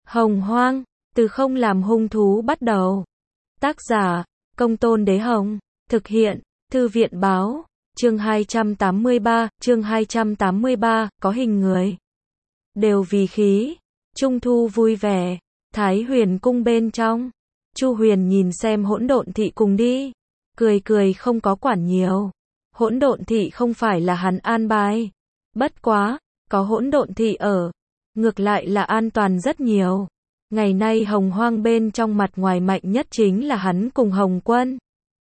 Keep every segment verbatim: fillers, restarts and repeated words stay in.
Hồng Hoang, từ không làm hung thú bắt đầu. Tác giả, Công Tôn Đế Hồng. Thực hiện, Thư viện Báo. Chương hai trăm tám mươi ba, chương hai trăm tám mươi ba, có hình người. Đều vì khí. Trung thu vui vẻ. Thái Huyền cung bên trong. Chu Huyền nhìn xem Hỗn Độn Thị cùng đi. Cười cười không có quản nhiều. Hỗn Độn Thị không phải là hắn an bài. Bất quá, có Hỗn Độn Thị ở. Ngược lại là an toàn rất nhiều. Ngày nay Hồng Hoang bên trong mặt ngoài mạnh nhất chính là hắn cùng Hồng Quân,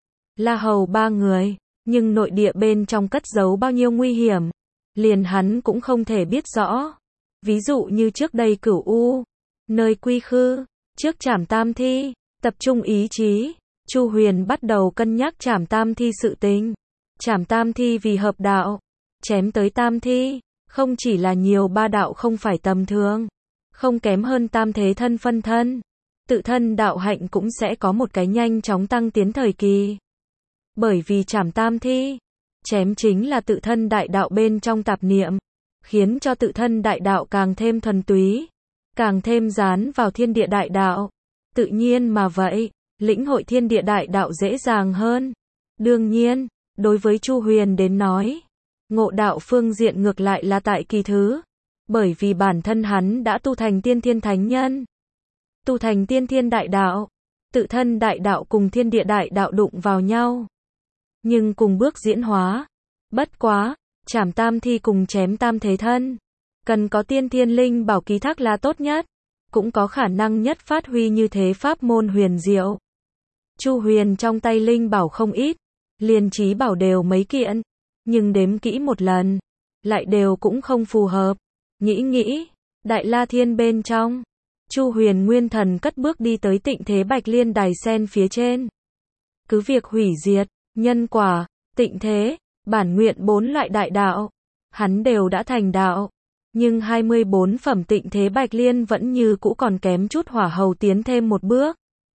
La Hầu ba người. Nhưng nội địa bên trong cất giấu bao nhiêu nguy hiểm, liền hắn cũng không thể biết rõ. Ví dụ như trước đây Cửu U, nơi quy khư, trước trảm Tam Thi, tập trung ý chí, Chu Huyền bắt đầu cân nhắc trảm Tam Thi sự tình. Trảm Tam Thi vì hợp đạo, chém tới Tam Thi, không chỉ là nhiều ba đạo không phải tầm thường, không kém hơn tam thế thân phân thân. Tự thân đạo hạnh cũng sẽ có một cái nhanh chóng tăng tiến thời kỳ. Bởi vì trảm Tam Thi, chém chính là tự thân đại đạo bên trong tạp niệm, khiến cho tự thân đại đạo càng thêm thuần túy, càng thêm dán vào thiên địa đại đạo. Tự nhiên mà vậy, lĩnh hội thiên địa đại đạo dễ dàng hơn. Đương nhiên, đối với Chu Huyền đến nói, ngộ đạo phương diện ngược lại là tại kỳ thứ, bởi vì bản thân hắn đã tu thành tiên thiên thánh nhân, tu thành tiên thiên đại đạo, tự thân đại đạo cùng thiên địa đại đạo đụng vào nhau, nhưng cùng bước diễn hóa. Bất quá, trảm Tam Thi cùng chém tam thế thân, cần có tiên thiên linh bảo ký thác là tốt nhất, cũng có khả năng nhất phát huy như thế pháp môn huyền diệu. Chu Huyền trong tay linh bảo không ít, liền trí bảo đều mấy kiện, nhưng đếm kỹ một lần, lại đều cũng không phù hợp. Nghĩ nghĩ, Đại La Thiên bên trong, Chu Huyền nguyên thần cất bước đi tới Tịnh Thế Bạch Liên đài sen phía trên. Cứ việc hủy diệt, nhân quả, tịnh thế, bản nguyện bốn loại đại đạo, hắn đều đã thành đạo, nhưng hai mươi bốn phẩm Tịnh Thế Bạch Liên vẫn như cũ còn kém chút hỏa hầu tiến thêm một bước.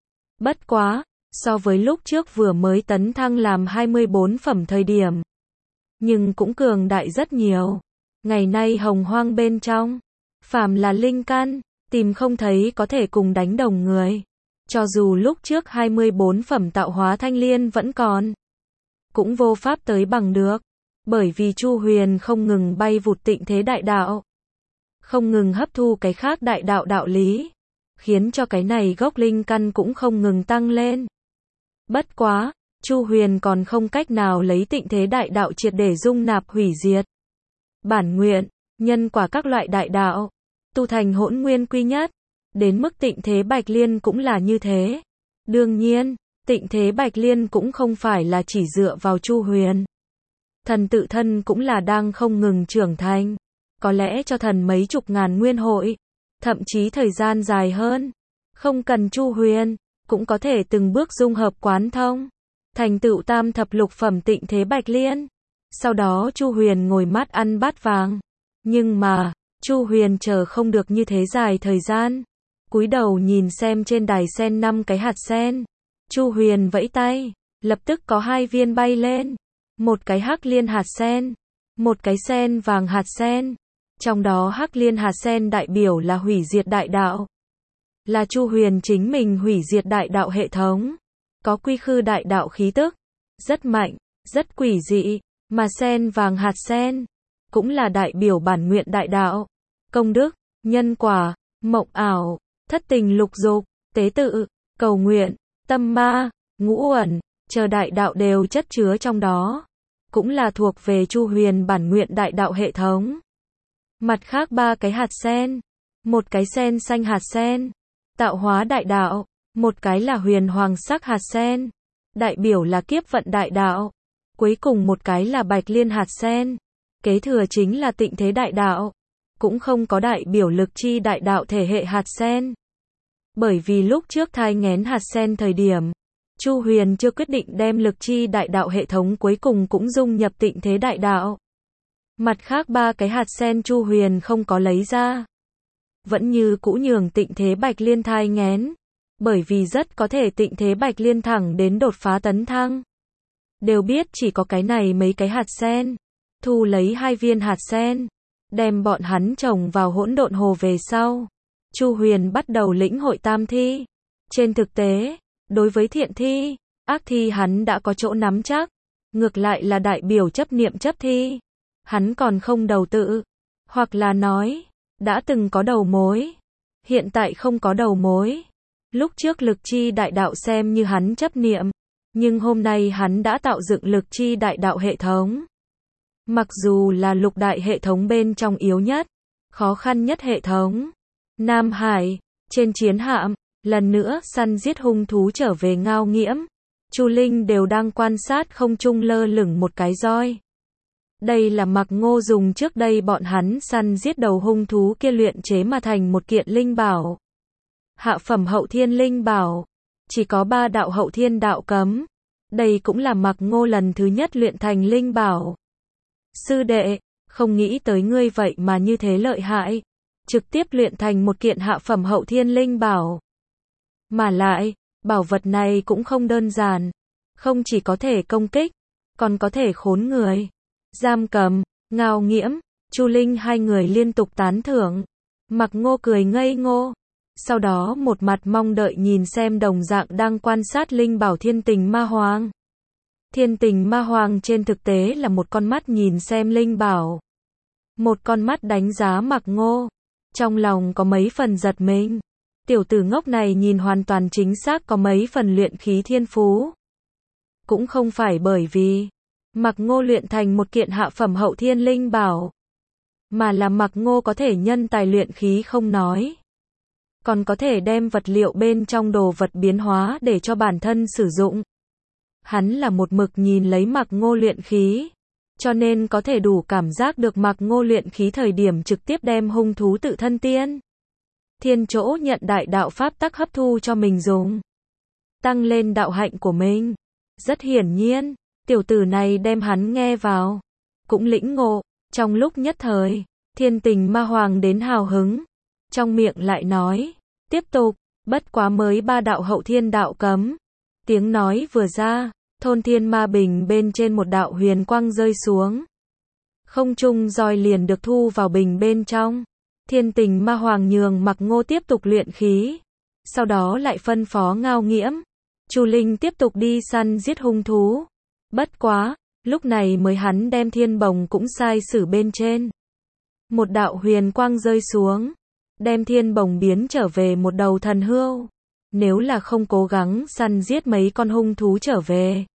Bất quá, so với lúc trước vừa mới tấn thăng làm hai mươi bốn phẩm thời điểm, nhưng cũng cường đại rất nhiều. Ngày nay Hồng Hoang bên trong, phàm là linh căn, tìm không thấy có thể cùng đánh đồng người. Cho dù lúc trước hai mươi bốn phẩm tạo hóa thanh liên vẫn còn, cũng vô pháp tới bằng được. Bởi vì Chu Huyền không ngừng bay vụt tịnh thế đại đạo, không ngừng hấp thu cái khác đại đạo đạo lý, khiến cho cái này gốc linh căn cũng không ngừng tăng lên. Bất quá, Chu Huyền còn không cách nào lấy tịnh thế đại đạo triệt để dung nạp hủy diệt. Bản nguyện, nhân quả các loại đại đạo, tu thành hỗn nguyên quy nhất, đến mức Tịnh Thế Bạch Liên cũng là như thế. Đương nhiên, Tịnh Thế Bạch Liên cũng không phải là chỉ dựa vào Chu Huyền. Thần tự thân cũng là đang không ngừng trưởng thành, có lẽ cho thần mấy chục ngàn nguyên hội, thậm chí thời gian dài hơn. Không cần Chu Huyền, cũng có thể từng bước dung hợp quán thông, thành tựu tam thập lục phẩm Tịnh Thế Bạch Liên. Sau đó Chu Huyền ngồi mắt ăn bát vàng. Nhưng mà, Chu Huyền chờ không được như thế dài thời gian. Cúi đầu nhìn xem trên đài sen năm cái hạt sen. Chu Huyền vẫy tay, lập tức có hai viên bay lên. Một cái hắc liên hạt sen, một cái sen vàng hạt sen. Trong đó hắc liên hạt sen đại biểu là hủy diệt đại đạo. Là Chu Huyền chính mình hủy diệt đại đạo hệ thống. Có quy khư đại đạo khí tức. Rất mạnh, rất quỷ dị. Mà sen vàng hạt sen, cũng là đại biểu bản nguyện đại đạo. Công đức, nhân quả, mộng ảo, thất tình lục dục, tế tự, cầu nguyện, tâm ma, ngũ uẩn, chờ đại đạo đều chất chứa trong đó. Cũng là thuộc về Chu Huyền bản nguyện đại đạo hệ thống. Mặt khác ba cái hạt sen, một cái sen xanh hạt sen, tạo hóa đại đạo, một cái là huyền hoàng sắc hạt sen, đại biểu là kiếp vận đại đạo. Cuối cùng một cái là bạch liên hạt sen, kế thừa chính là tịnh thế đại đạo, cũng không có đại biểu lực chi đại đạo thể hệ hạt sen. Bởi vì lúc trước thai nghén hạt sen thời điểm, Chu Huyền chưa quyết định đem lực chi đại đạo hệ thống cuối cùng cũng dung nhập tịnh thế đại đạo. Mặt khác ba cái hạt sen Chu Huyền không có lấy ra, vẫn như cũ nhường tịnh thế bạch liên thai nghén, bởi vì rất có thể tịnh thế bạch liên thẳng đến đột phá tấn thăng. Đều biết chỉ có cái này mấy cái hạt sen, thu lấy hai viên hạt sen, đem bọn hắn trồng vào hỗn độn hồ về sau, Chu Huyền bắt đầu lĩnh hội tam thi. Trên thực tế, đối với thiện thi, ác thi hắn đã có chỗ nắm chắc, ngược lại là đại biểu chấp niệm chấp thi. Hắn còn không đầu tự, hoặc là nói, đã từng có đầu mối, hiện tại không có đầu mối. Lúc trước lực chi đại đạo xem như hắn chấp niệm, nhưng hôm nay hắn đã tạo dựng lực chi đại đạo hệ thống. Mặc dù là lục đại hệ thống bên trong yếu nhất, khó khăn nhất hệ thống. Nam Hải, trên chiến hạm, lần nữa săn giết hung thú trở về Ngao Nghiễm, Chu Linh đều đang quan sát không trung lơ lửng một cái roi. Đây là Mạc Ngô dùng trước đây bọn hắn săn giết đầu hung thú kia luyện chế mà thành một kiện linh bảo. Hạ phẩm hậu thiên linh bảo, chỉ có ba đạo hậu thiên đạo cấm. Đây cũng là Mạc Ngô lần thứ nhất luyện thành linh bảo. Sư đệ, không nghĩ tới ngươi vậy mà như thế lợi hại, trực tiếp luyện thành một kiện hạ phẩm hậu thiên linh bảo. Mà lại, bảo vật này cũng không đơn giản, không chỉ có thể công kích, còn có thể khốn người, giam cầm. Ngao Nghiễm, Chu Linh hai người liên tục tán thưởng. Mạc Ngô cười ngây ngô, sau đó một mặt mong đợi nhìn xem đồng dạng đang quan sát linh bảo Thiên Tình Ma Hoàng. Thiên Tình Ma Hoàng trên thực tế là một con mắt nhìn xem linh bảo, một con mắt đánh giá Mạc Ngô, trong lòng có mấy phần giật mình. Tiểu tử ngốc này nhìn hoàn toàn chính xác có mấy phần luyện khí thiên phú. Cũng không phải bởi vì Mạc Ngô luyện thành một kiện hạ phẩm hậu thiên linh bảo, mà là Mạc Ngô có thể nhân tài luyện khí không nói, còn có thể đem vật liệu bên trong đồ vật biến hóa để cho bản thân sử dụng. Hắn là một mực nhìn lấy Mạc Ngô luyện khí, cho nên có thể đủ cảm giác được Mạc Ngô luyện khí thời điểm trực tiếp đem hung thú tự thân tiên thiên chỗ nhận đại đạo pháp tắc hấp thu cho mình dùng, tăng lên đạo hạnh của mình. Rất hiển nhiên, tiểu tử này đem hắn nghe vào, cũng lĩnh ngộ. Trong lúc nhất thời, Thiên Tình Ma Hoàng đến hào hứng, trong miệng lại nói, tiếp tục, bất quá mới ba đạo hậu thiên đạo cấm. Tiếng nói vừa ra, thôn thiên ma bình bên trên một đạo huyền quang rơi xuống. Không trung roi liền được thu vào bình bên trong. Thiên Tình Ma Hoàng nhường Mạc Ngô tiếp tục luyện khí, sau đó lại phân phó Ngao Nghiễm, Chu Linh tiếp tục đi săn giết hung thú. Bất quá, lúc này mới hắn đem thiên bồng cũng sai sử bên trên. Một đạo huyền quang rơi xuống, đem thiên bồng biến trở về một đầu thần hươu. Nếu là không cố gắng săn giết mấy con hung thú trở về,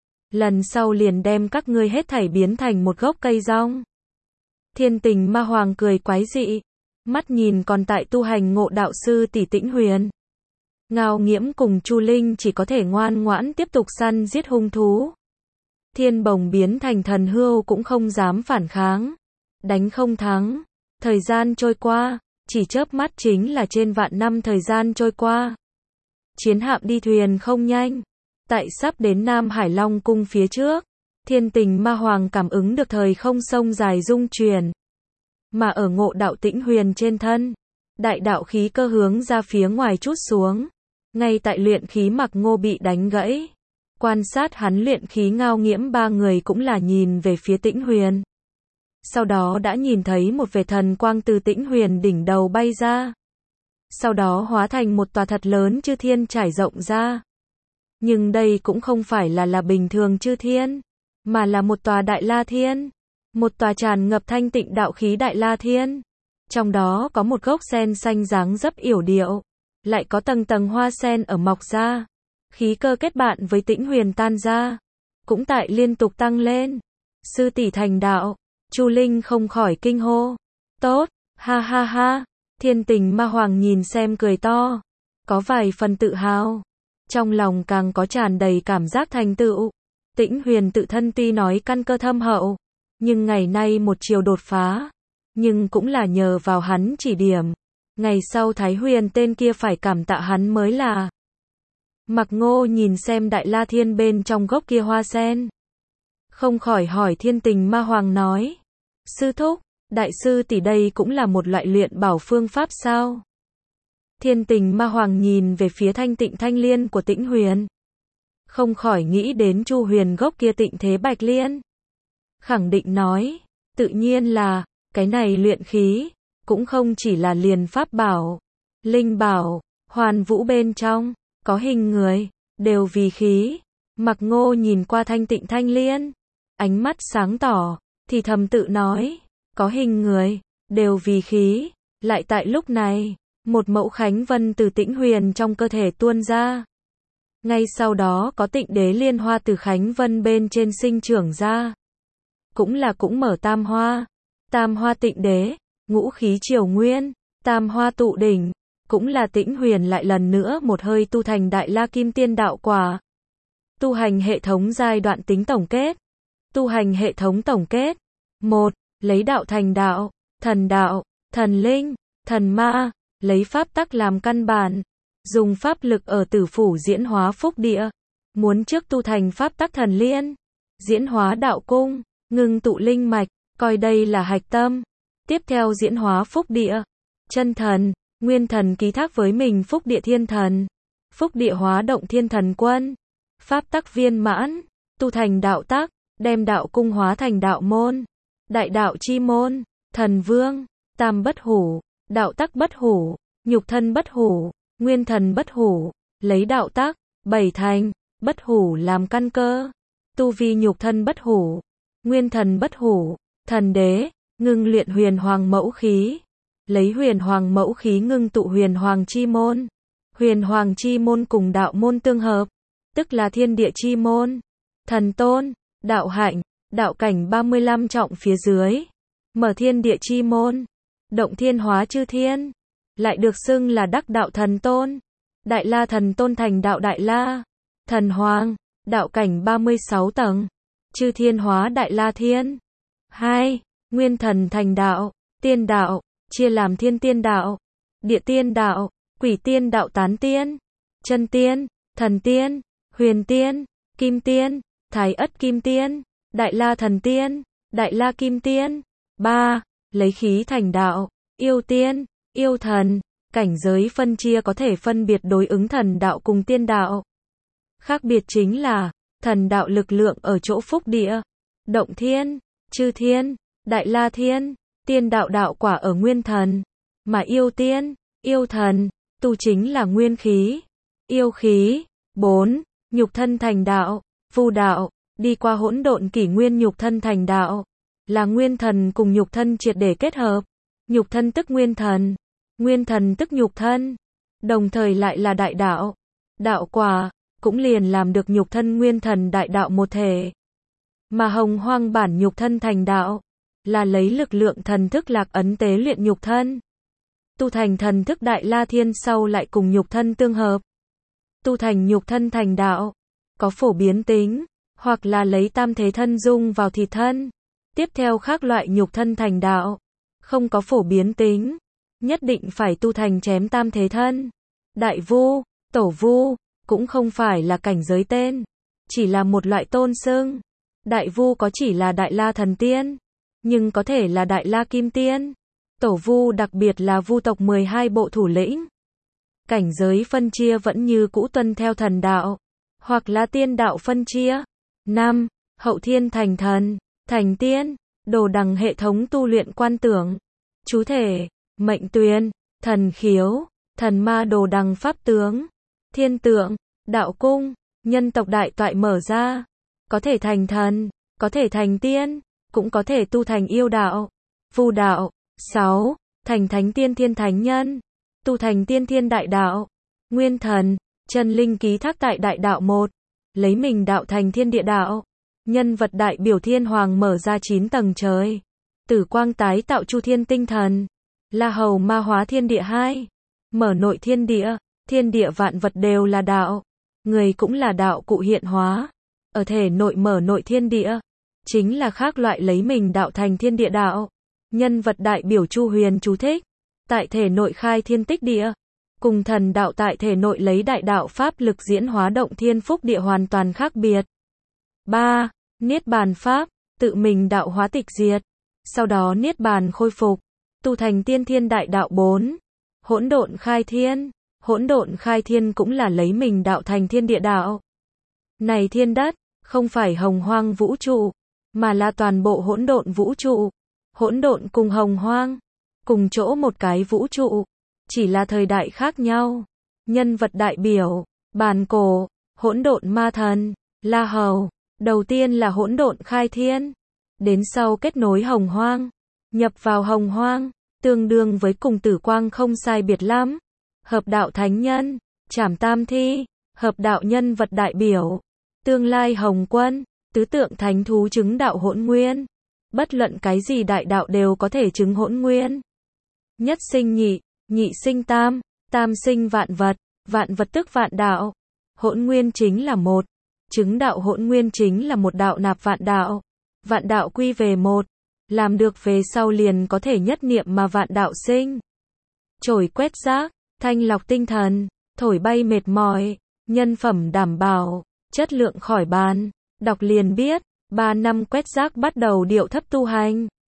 lần sau liền đem các ngươi hết thảy biến thành một gốc cây rong. Thiên Tình Ma Hoàng cười quái dị, mắt nhìn còn tại tu hành ngộ đạo sư tỷ Tĩnh Huyền. Ngao Nghiễm cùng Chu Linh chỉ có thể ngoan ngoãn tiếp tục săn giết hung thú. Thiên bồng biến thành thần hươu cũng không dám phản kháng, đánh không thắng. Thời gian trôi qua, chỉ chớp mắt chính là trên vạn năm thời gian trôi qua. Chiến hạm đi thuyền không nhanh, tại sắp đến Nam Hải Long cung phía trước, Thiên Tình Ma Hoàng cảm ứng được thời không sông dài dung chuyển, mà ở ngộ đạo Tĩnh Huyền trên thân, đại đạo khí cơ hướng ra phía ngoài chút xuống. Ngay tại luyện khí Mạc Ngô bị đánh gãy, quan sát hắn luyện khí Ngao Nghiễm ba người cũng là nhìn về phía Tĩnh Huyền. Sau đó đã nhìn thấy một vệt thần quang từ Tĩnh Huyền đỉnh đầu bay ra, sau đó hóa thành một tòa thật lớn chư thiên trải rộng ra. Nhưng đây cũng không phải là là bình thường chư thiên, mà là một tòa Đại La Thiên, một tòa tràn ngập thanh tịnh đạo khí Đại La Thiên. Trong đó có một gốc sen xanh dáng dấp yểu điệu, lại có tầng tầng hoa sen ở mọc ra, khí cơ kết bạn với Tĩnh Huyền tan ra, cũng tại liên tục tăng lên. Sư tỷ thành đạo, Chu Linh không khỏi kinh hô. Tốt, ha ha ha. Thiên Tình Ma Hoàng nhìn xem cười to, có vài phần tự hào, trong lòng càng có tràn đầy cảm giác thành tựu. Tĩnh Huyền tự thân tuy nói căn cơ thâm hậu, nhưng ngày nay một chiều đột phá, nhưng cũng là nhờ vào hắn chỉ điểm. Ngày sau Thái Huyền tên kia phải cảm tạ hắn mới là. Mạc Ngô nhìn xem Đại La Thiên bên trong gốc kia hoa sen, không khỏi hỏi Thiên Tình Ma Hoàng nói, sư thúc, đại sư tỷ đây cũng là một loại luyện bảo phương pháp sao? Thiên Tình Ma Hoàng nhìn về phía thanh tịnh thanh liên của Tĩnh Huyền, không khỏi nghĩ đến Chu Huyền gốc kia tịnh thế bạch liên, khẳng định nói, tự nhiên là, cái này luyện khí, cũng không chỉ là liền pháp bảo, Linh bảo, hoàn vũ bên trong, có hình người, đều vì khí. Mặc Ngô nhìn qua Thanh Tịnh Thanh Liên, ánh mắt sáng tỏ, thì thầm tự nói, có hình người, đều vì khí. Lại tại lúc này, một mẫu khánh vân từ Tĩnh Huyền trong cơ thể tuôn ra. Ngay sau đó có Tịnh Đế liên hoa từ khánh vân bên trên sinh trưởng ra. Cũng là cũng mở tam hoa. Tam hoa Tịnh Đế, ngũ khí triều nguyên, tam hoa tụ đỉnh, cũng là Tĩnh Huyền lại lần nữa một hơi tu thành Đại La Kim Tiên đạo quả. Tu hành hệ thống giai đoạn tính tổng kết. Tu hành hệ thống tổng kết. một. Lấy đạo thành đạo, thần đạo, thần linh, thần ma, lấy pháp tắc làm căn bản, dùng pháp lực ở tử phủ diễn hóa phúc địa. Muốn trước tu thành pháp tắc thần liên, diễn hóa đạo cung, ngưng tụ linh mạch, coi đây là hạch tâm. Tiếp theo diễn hóa phúc địa, chân thần, nguyên thần ký thác với mình phúc địa thiên thần, phúc địa hóa động thiên thần quân, pháp tắc viên mãn, tu thành đạo tắc, đem đạo cung hóa thành đạo môn, đại đạo chi môn, thần vương, tam bất hủ, đạo tắc bất hủ, nhục thân bất hủ, nguyên thần bất hủ, lấy đạo tắc, bảy thành, bất hủ làm căn cơ, tu vi nhục thân bất hủ, nguyên thần bất hủ, thần đế, ngưng luyện huyền hoàng mẫu khí, lấy huyền hoàng mẫu khí ngưng tụ huyền hoàng chi môn, huyền hoàng chi môn cùng đạo môn tương hợp, tức là thiên địa chi môn, thần tôn, đạo hạnh, đạo cảnh ba mươi lăm trọng phía dưới, mở thiên địa chi môn, động thiên hóa chư thiên, lại được xưng là đắc đạo thần tôn, Đại La thần tôn thành đạo Đại La, thần hoàng, đạo cảnh ba mươi sáu tầng, chư thiên hóa Đại La thiên. hai. Nguyên thần thành đạo, tiên đạo, chia làm thiên tiên đạo, địa tiên đạo, quỷ tiên đạo tán tiên, chân tiên, thần tiên, huyền tiên, kim tiên, thái ất kim tiên, Đại La thần tiên, Đại La kim tiên. ba. Lấy khí thành đạo, yêu tiên, yêu thần, cảnh giới phân chia có thể phân biệt đối ứng thần đạo cùng tiên đạo. Khác biệt chính là, thần đạo lực lượng ở chỗ phúc địa, động thiên, chư thiên, Đại La thiên, tiên đạo đạo quả ở nguyên thần, mà yêu tiên, yêu thần, tu chính là nguyên khí, yêu khí. bốn. Nhục thân thành đạo, phù đạo, đi qua hỗn độn kỷ nguyên nhục thân thành đạo, là nguyên thần cùng nhục thân triệt để kết hợp, nhục thân tức nguyên thần, nguyên thần tức nhục thân, đồng thời lại là đại đạo, đạo quả, cũng liền làm được nhục thân nguyên thần đại đạo một thể. Mà hồng hoang bản nhục thân thành đạo, là lấy lực lượng thần thức lạc ấn tế luyện nhục thân. Tu thành thần thức Đại La thiên sau lại cùng nhục thân tương hợp. Tu thành nhục thân thành đạo, có phổ biến tính, hoặc là lấy tam thế thân dung vào thịt thân. Tiếp theo khác loại nhục thân thành đạo, không có phổ biến tính, nhất định phải tu thành chém tam thế thân. Đại vu, tổ vu, cũng không phải là cảnh giới tên, chỉ là một loại tôn xưng. Đại vu có chỉ là Đại La thần tiên, nhưng có thể là Đại La kim tiên. Tổ vu đặc biệt là vu tộc mười hai bộ thủ lĩnh. Cảnh giới phân chia vẫn như cũ tuân theo thần đạo, hoặc là tiên đạo phân chia. năm. Hậu thiên thành thần, thành tiên, đồ đằng hệ thống tu luyện quan tưởng, chú thể, mệnh tuyên, thần khiếu, thần ma đồ đằng pháp tướng, thiên tượng, đạo cung, nhân tộc đại toại mở ra, có thể thành thần, có thể thành tiên, cũng có thể tu thành yêu đạo, phù đạo. sáu. Thành thánh tiên thiên thánh nhân, tu thành tiên thiên đại đạo, nguyên thần, chân linh ký thác tại đại đạo một, lấy mình đạo thành thiên địa đạo, nhân vật đại biểu thiên hoàng mở ra chín tầng trời, tử quang tái tạo chu thiên tinh thần, la hầu ma hóa thiên địa hai, mở nội thiên địa, thiên địa vạn vật đều là đạo, người cũng là đạo cụ hiện hóa, ở thể nội mở nội thiên địa, chính là khác loại lấy mình đạo thành thiên địa đạo. Nhân vật đại biểu Chu Huyền chú thích, tại thể nội khai thiên tích địa, cùng thần đạo tại thể nội lấy đại đạo pháp lực diễn hóa động thiên phúc địa hoàn toàn khác biệt. ba. Niết bàn pháp, tự mình đạo hóa tịch diệt, sau đó niết bàn khôi phục, tu thành tiên thiên đại đạo. bốn. Hỗn độn khai thiên, hỗn độn khai thiên cũng là lấy mình đạo thành thiên địa đạo. Này thiên đất, không phải hồng hoang vũ trụ, mà là toàn bộ hỗn độn vũ trụ. Hỗn độn cùng hồng hoang, cùng chỗ một cái vũ trụ, chỉ là thời đại khác nhau. Nhân vật đại biểu, bàn cổ, hỗn độn ma thần, La Hầu. Đầu tiên là hỗn độn khai thiên, đến sau kết nối hồng hoang, nhập vào hồng hoang, tương đương với cùng tử quang không sai biệt lắm. Hợp đạo thánh nhân, trảm tam thi, hợp đạo nhân vật đại biểu, tương lai hồng quân, tứ tượng thánh thú chứng đạo hỗn nguyên. Bất luận cái gì đại đạo đều có thể chứng hỗn nguyên. Nhất sinh nhị, nhị sinh tam, tam sinh vạn vật, vạn vật tức vạn đạo. Hỗn nguyên chính là một, chứng đạo hỗn nguyên chính là một đạo nạp vạn đạo. Vạn đạo quy về một, làm được về sau liền có thể nhất niệm mà vạn đạo sinh. Trổi quét rác, thanh lọc tinh thần, thổi bay mệt mỏi, nhân phẩm đảm bảo, chất lượng khỏi bàn. Đọc liền biết, ba năm quét rác bắt đầu điệu thấp tu hành.